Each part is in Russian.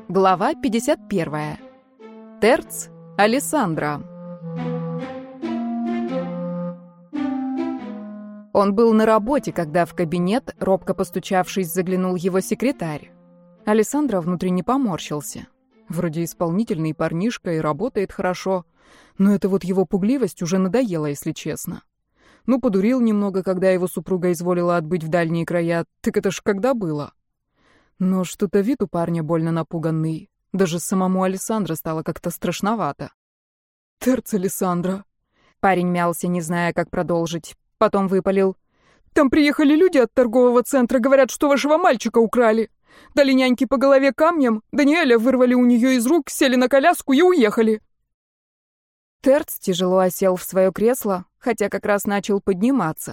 Глава 51. Терц Алессандро. Он был на работе, когда в кабинет, робко постучавшись, заглянул его секретарь. Алессандро внутренне поморщился. Вроде исполнительный парнишка и работает хорошо, но эта вот его пугливость уже надоела, если честно. Ну, подурил немного, когда его супруга изволила отбыть в дальние края, так это ж когда было? Но что-то вид у парня больно напуганный. Даже самому Алессандро стало как-то страшновато. «Терц Алессандро». Парень мялся, не зная, как продолжить. Потом выпалил. «Там приехали люди от торгового центра, говорят, что вашего мальчика украли. Дали няньке по голове камнем, Даниэля вырвали у нее из рук, сели на коляску и уехали». Терц тяжело осел в свое кресло, хотя как раз начал подниматься.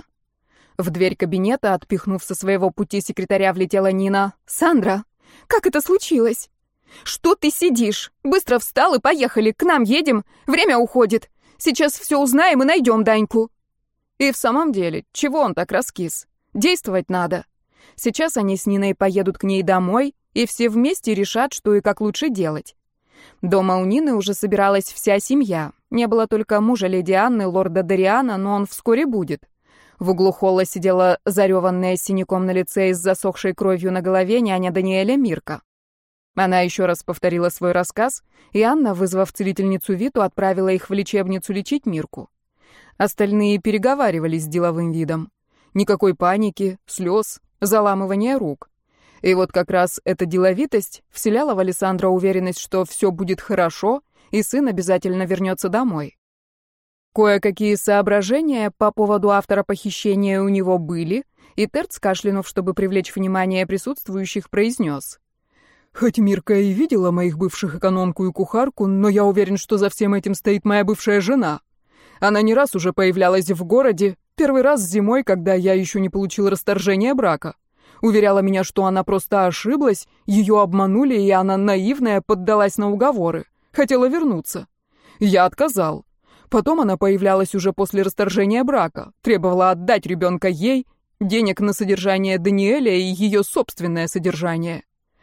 В дверь кабинета, отпихнув со своего пути секретаря, влетела Нина. «Сандра, как это случилось? Что ты сидишь? Быстро встал и поехали, к нам едем, время уходит. Сейчас все узнаем и найдем Даньку». И в самом деле, чего он так раскис? Действовать надо. Сейчас они с Ниной поедут к ней домой, и все вместе решат, что и как лучше делать. Дома у Нины уже собиралась вся семья. Не было только мужа леди Анны, лорда Дариана, но он вскоре будет. В углу холла сидела зареванная с синяком на лице и с засохшей кровью на голове няня Даниэля Мирка. Она еще раз повторила свой рассказ, и Анна, вызвав целительницу Виту, отправила их в лечебницу лечить Мирку. Остальные переговаривались с деловым видом. Никакой паники, слез, заламывания рук. И вот как раз эта деловитость вселяла в Алессандро уверенность, что все будет хорошо, и сын обязательно вернется домой. Кое-какие соображения по поводу автора похищения у него были, и Терц, кашлянув, чтобы привлечь внимание присутствующих, произнес. «Хоть Мирка и видела моих бывших экономку и кухарку, но я уверен, что за всем этим стоит моя бывшая жена. Она не раз уже появлялась в городе, первый раз зимой, когда я еще не получил расторжение брака. Уверяла меня, что она просто ошиблась, ее обманули, и она, наивная, поддалась на уговоры. Хотела вернуться. Я отказал. Потом она появлялась уже после расторжения брака, требовала отдать ребенка ей, денег на содержание Даниэля и ее собственное содержание.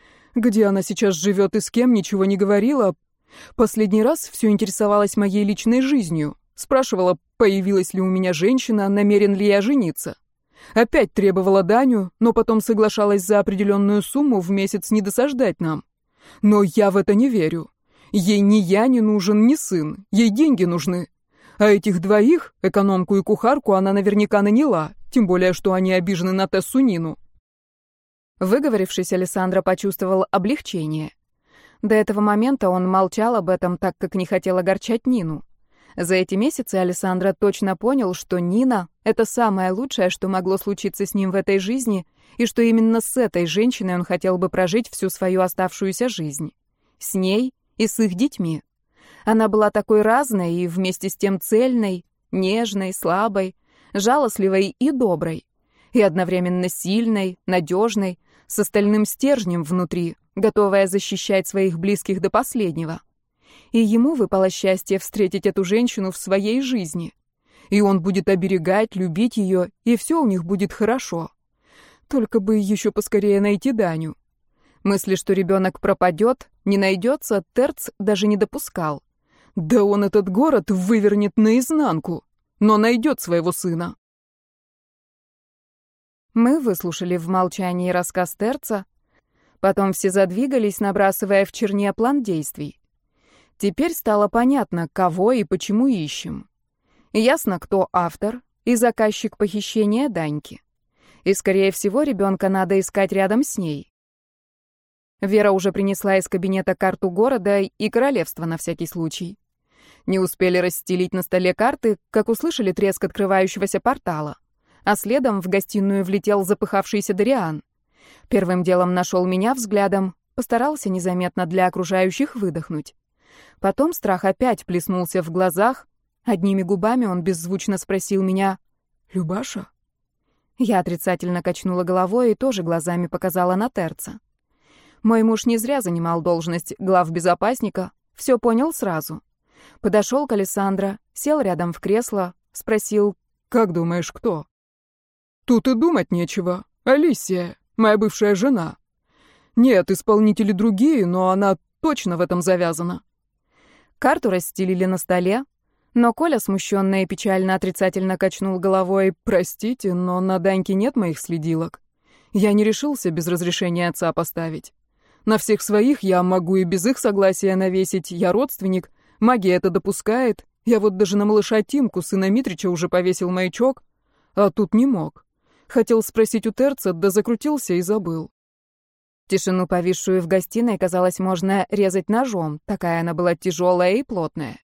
Где она сейчас живет и с кем, ничего не говорила. Последний раз все интересовалась моей личной жизнью. Спрашивала, появилась ли у меня женщина, намерен ли я жениться. Опять требовала Даню, но потом соглашалась за определенную сумму в месяц не досаждать нам. Но я в это не верю. Ей ни я не нужен, ни сын. Ей деньги нужны. А этих двоих, экономку и кухарку, она наверняка наняла, тем более, что они обижены на Тессу Нину». Выговорившись, Алессандро почувствовал облегчение. До этого момента он молчал об этом, так как не хотел огорчать Нину. За эти месяцы Алессандро точно понял, что Нина — это самое лучшее, что могло случиться с ним в этой жизни, и что именно с этой женщиной он хотел бы прожить всю свою оставшуюся жизнь. С ней и с их детьми. Она была такой разной и вместе с тем цельной, нежной, слабой, жалостливой и доброй, и одновременно сильной, надежной, с остальным стержнем внутри, готовая защищать своих близких до последнего. И ему выпало счастье встретить эту женщину в своей жизни. И он будет оберегать, любить ее, и все у них будет хорошо. Только бы еще поскорее найти Даню. Мысли, что ребенок пропадет, не найдется, Терц даже не допускал. Да он этот город вывернет наизнанку, но найдет своего сына. Мы выслушали в молчании рассказ Терца, потом все задвигались, набрасывая в черне план действий. Теперь стало понятно, кого и почему ищем. Ясно, кто автор и заказчик похищения Даньки. И, скорее всего, ребенка надо искать рядом с ней. Вера уже принесла из кабинета карту города и королевства на всякий случай. Не успели расстелить на столе карты, как услышали треск открывающегося портала. А следом в гостиную влетел запыхавшийся Дариан. Первым делом нашел меня взглядом, постарался незаметно для окружающих выдохнуть. Потом страх опять плеснулся в глазах. Одними губами он беззвучно спросил меня: «Любаша?» Я отрицательно качнула головой и тоже глазами показала на Терца. Мой муж не зря занимал должность главбезопасника, все понял сразу. Подошел к Алессандро, сел рядом в кресло, спросил: «Как думаешь, кто?» «Тут и думать нечего. Алисия, моя бывшая жена. Нет, исполнители другие, но она точно в этом завязана. Карту расстелили на столе, но Коля, смущенно и печально отрицательно качнул головой: «Простите, но на Даньке нет моих следилок. Я не решился без разрешения отца поставить. На всех своих я могу и без их согласия навесить, я родственник, магия это допускает. Я вот даже на малыша Тимку, сына Митрича, уже повесил маячок, а тут не мог. Хотел спросить у Терца, да закрутился и забыл». Тишину, повисшую в гостиной, казалось, можно резать ножом, такая она была тяжелая и плотная.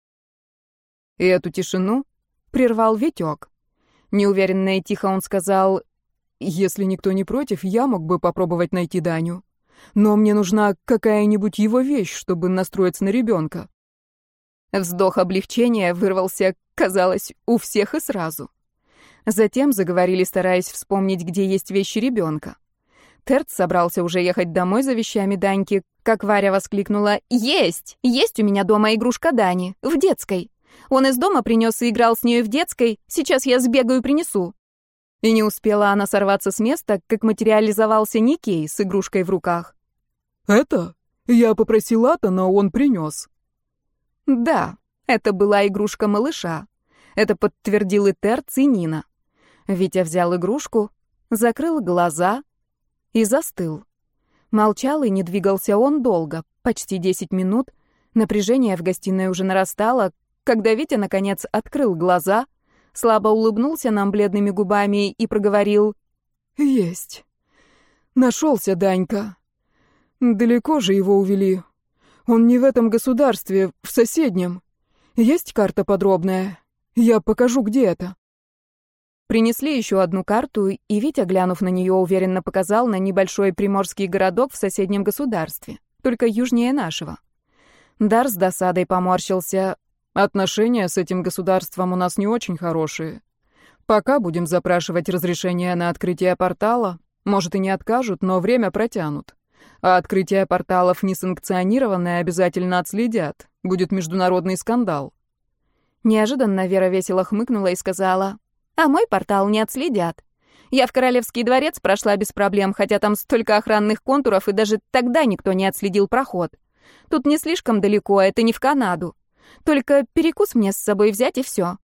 И эту тишину прервал Витек. Неуверенно и тихо он сказал: «Если никто не против, я мог бы попробовать найти Даню. Но мне нужна какая-нибудь его вещь, чтобы настроиться на ребенка». Вздох облегчения вырвался, казалось, у всех и сразу. Затем заговорили, стараясь вспомнить, где есть вещи ребенка. Терц собрался уже ехать домой за вещами Даньки, как Варя воскликнула: «Есть! Есть у меня дома игрушка Дани, в детской. Он из дома принес и играл с нею в детской, сейчас я сбегаю и принесу». И не успела она сорваться с места, как материализовался Никей с игрушкой в руках. «Это? Я попросил Ата, но он принес». Да, это была игрушка малыша. Это подтвердил и Терц, и Нина. Витя взял игрушку, закрыл глаза и застыл. Молчал и не двигался он долго, почти 10 минут. Напряжение в гостиной уже нарастало, когда Витя, наконец, открыл глаза, слабо улыбнулся нам бледными губами и проговорил: «Есть. Нашелся Данька. Далеко же его увели. Он не в этом государстве, в соседнем. Есть карта подробная? Я покажу, где это». Принесли еще одну карту, и Витя, глянув на нее, уверенно показал на небольшой приморский городок в соседнем государстве, только южнее нашего. Дар с досадой поморщился. «Отношения с этим государством у нас не очень хорошие. Пока будем запрашивать разрешение на открытие портала, может и не откажут, но время протянут. А открытие порталов несанкционированное обязательно отследят. Будет международный скандал». Неожиданно Вера весело хмыкнула и сказала: «А мой портал не отследят. Я в Королевский дворец прошла без проблем, хотя там столько охранных контуров, и даже тогда никто не отследил проход. Тут не слишком далеко, это не в Канаду. Только перекус мне с собой взять, и все».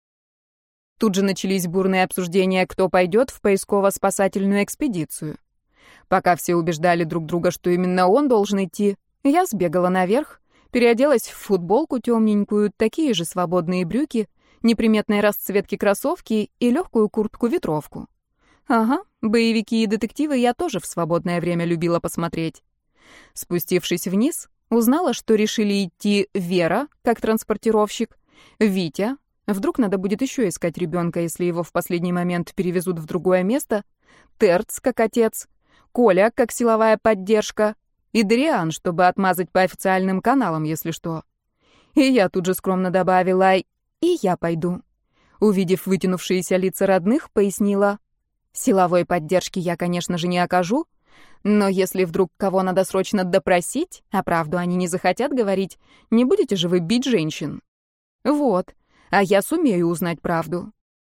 Тут же начались бурные обсуждения, кто пойдет в поисково-спасательную экспедицию. Пока все убеждали друг друга, что именно он должен идти, я сбегала наверх, переоделась в футболку темненькую, такие же свободные брюки, неприметной расцветки кроссовки и легкую куртку-ветровку. Ага, боевики и детективы я тоже в свободное время любила посмотреть. Спустившись вниз, узнала, что решили идти Вера, как транспортировщик, Витя, вдруг надо будет еще искать ребенка, если его в последний момент перевезут в другое место, Терц, как отец, Коля, как силовая поддержка, и Дариан, чтобы отмазать по официальным каналам, если что. И я тут же скромно добавила: «И я пойду». Увидев вытянувшиеся лица родных, пояснила: «Силовой поддержки я, конечно же, не окажу, но если вдруг кого надо срочно допросить, а правду они не захотят говорить, не будете же вы бить женщин? Вот, а я сумею узнать правду».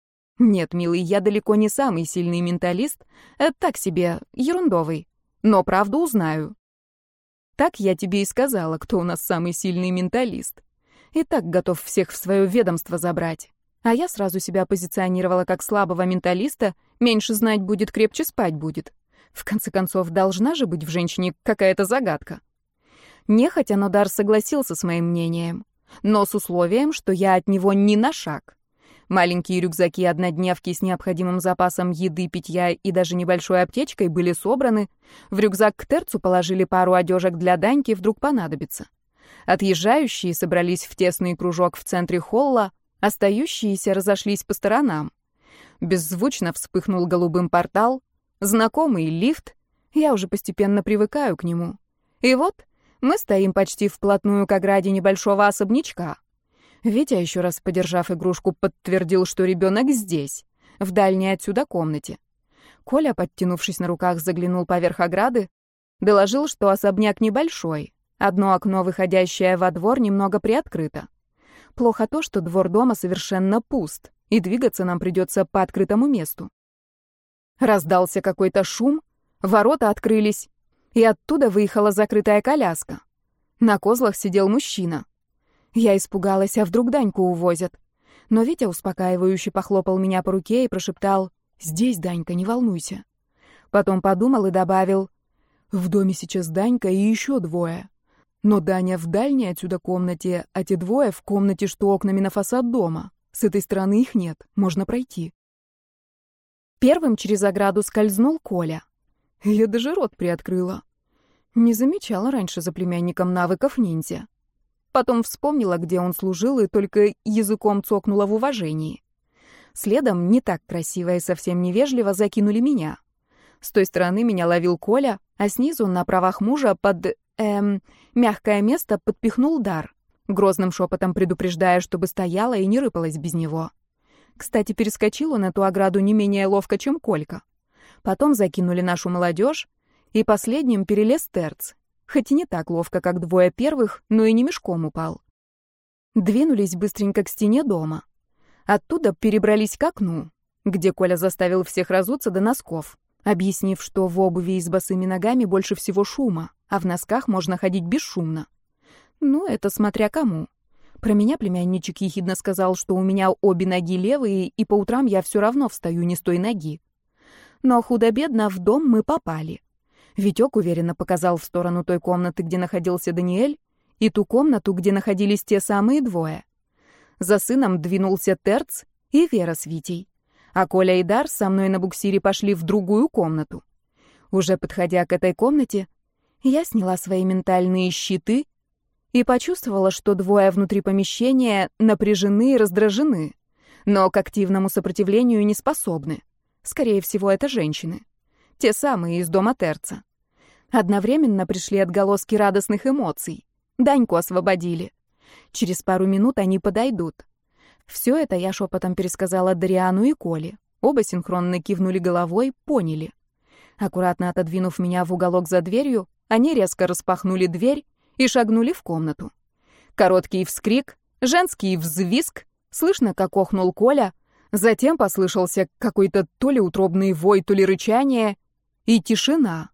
Нет, милый, я далеко не самый сильный менталист, так себе, ерундовый, но правду узнаю. Так я тебе и сказала, кто у нас самый сильный менталист. И так готов всех в свое ведомство забрать. А я сразу себя позиционировала как слабого менталиста, меньше знать будет, крепче спать будет. В конце концов, должна же быть в женщине какая-то загадка. Нехотя, но Дар согласился с моим мнением, но с условием, что я от него ни на шаг. Маленькие рюкзаки-однодневки с необходимым запасом еды, питья и даже небольшой аптечкой были собраны. В рюкзак к Терцу положили пару одежек для Даньки, вдруг понадобится. Отъезжающие собрались в тесный кружок в центре холла, остающиеся разошлись по сторонам. Беззвучно вспыхнул голубым портал, знакомый лифт, я уже постепенно привыкаю к нему. И вот мы стоим почти вплотную к ограде небольшого особнячка. Витя, еще раз подержав игрушку, подтвердил, что ребенок здесь, в дальней отсюда комнате. Коля, подтянувшись на руках, заглянул поверх ограды, доложил, что особняк небольшой, одно окно, выходящее во двор, немного приоткрыто. Плохо то, что двор дома совершенно пуст, и двигаться нам придется по открытому месту. Раздался какой-то шум, ворота открылись. и оттуда выехала закрытая коляска. На козлах сидел мужчина. Я испугалась, а вдруг Даньку увозят. Но Витя успокаивающе похлопал меня по руке и прошептал: «Здесь, Данька, не волнуйся». Потом подумал и добавил: «В доме сейчас Данька и еще двое. Но Даня в дальней отсюда комнате, а те двое в комнате, что окнами на фасад дома. С этой стороны их нет, можно пройти». Первым через ограду скользнул Коля. Я даже рот приоткрыла. Не замечала раньше за племянником навыков ниндзя. Потом вспомнила, где он служил, и только языком цокнула в уважении. Следом, не так красиво и совсем невежливо, закинули меня. С той стороны меня ловил Коля, а снизу, на правах мужа, под мягкое место подпихнул Дар, грозным шепотом предупреждая, чтобы стояла и не рыпалась без него. Кстати, перескочил он эту ограду не менее ловко, чем Колька. Потом закинули нашу молодежь, и последним перелез Терц, хоть и не так ловко, как двое первых, но и не мешком упал. Двинулись быстренько к стене дома. Оттуда перебрались к окну, где Коля заставил всех разуться до носков, объяснив, что в обуви и с босыми ногами больше всего шума, а в носках можно ходить бесшумно. Ну, это смотря кому. Про меня племянничек ехидно сказал, что у меня обе ноги левые, и по утрам я все равно встаю не с той ноги. Но худо-бедно в дом мы попали. Витек уверенно показал в сторону той комнаты, где находился Даниэль, и ту комнату, где находились те самые двое. За сыном двинулся Терц и Вера с Витей, а Коля и Дар со мной на буксире пошли в другую комнату. Уже подходя к этой комнате, я сняла свои ментальные щиты и почувствовала, что двое внутри помещения напряжены и раздражены, но к активному сопротивлению не способны. Скорее всего, это женщины. Те самые из дома Терца. Одновременно пришли отголоски радостных эмоций. Даньку освободили. Через пару минут они подойдут. Все это я шепотом пересказала Дариану и Коле. Оба синхронно кивнули головой, поняли. Аккуратно отодвинув меня в уголок за дверью, они резко распахнули дверь и шагнули в комнату. Короткий вскрик, женский взвизг, слышно, как охнул Коля, затем послышался какой-то то ли утробный вой, то ли рычание, и тишина.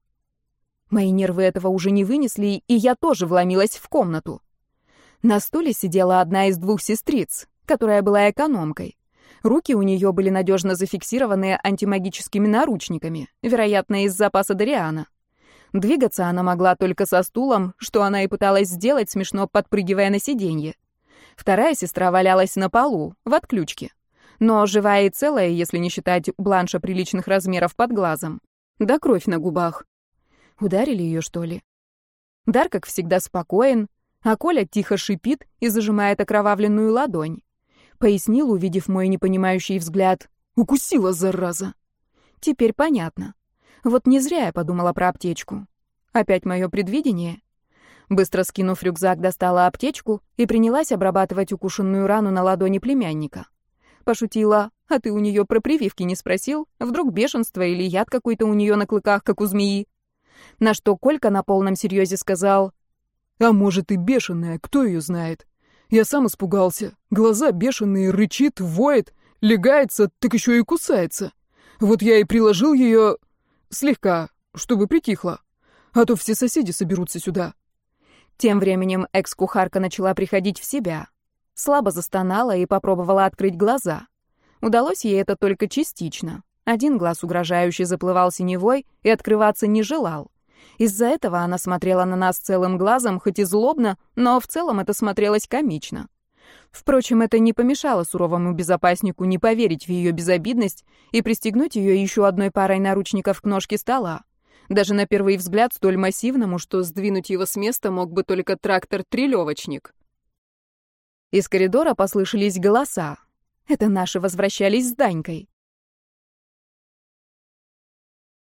Мои нервы этого уже не вынесли, и я тоже вломилась в комнату. На стуле сидела одна из двух сестриц, которая была экономкой. Руки у нее были надежно зафиксированы антимагическими наручниками, вероятно, из запаса Дариана. Двигаться она могла только со стулом, что она и пыталась сделать, смешно подпрыгивая на сиденье. Вторая сестра валялась на полу, в отключке. Но живая и целая, если не считать бланша приличных размеров под глазом. Да кровь на губах. Ударили ее, что ли? Дар, как всегда, спокоен, а Коля тихо шипит и зажимает окровавленную ладонь. Пояснил, увидев мой непонимающий взгляд: «Укусила, зараза!» Теперь понятно. Вот не зря я подумала про аптечку. Опять мое предвидение. Быстро скинув рюкзак, достала аптечку и принялась обрабатывать укушенную рану на ладони племянника. Пошутила: «А ты у нее про прививки не спросил? Вдруг бешенство или яд какой-то у нее на клыках, как у змеи?» На что Колька на полном серьезе сказал: «А может и бешеная, кто ее знает? Я сам испугался. Глаза бешеные, рычит, воет, лягается, так еще и кусается. Вот я и приложил ее слегка, чтобы притихла. А то все соседи соберутся сюда». Тем временем экс-кухарка начала приходить в себя. Слабо застонала и попробовала открыть глаза. Удалось ей это только частично. Один глаз угрожающе заплывал синевой и открываться не желал. Из-за этого она смотрела на нас целым глазом, хоть и злобно, но в целом это смотрелось комично. Впрочем, это не помешало суровому безопаснику не поверить в ее безобидность и пристегнуть ее еще одной парой наручников к ножке стола. Даже на первый взгляд столь массивному, что сдвинуть его с места мог бы только трактор-трелевочник. Из коридора послышались голоса. Это наши возвращались с Данькой.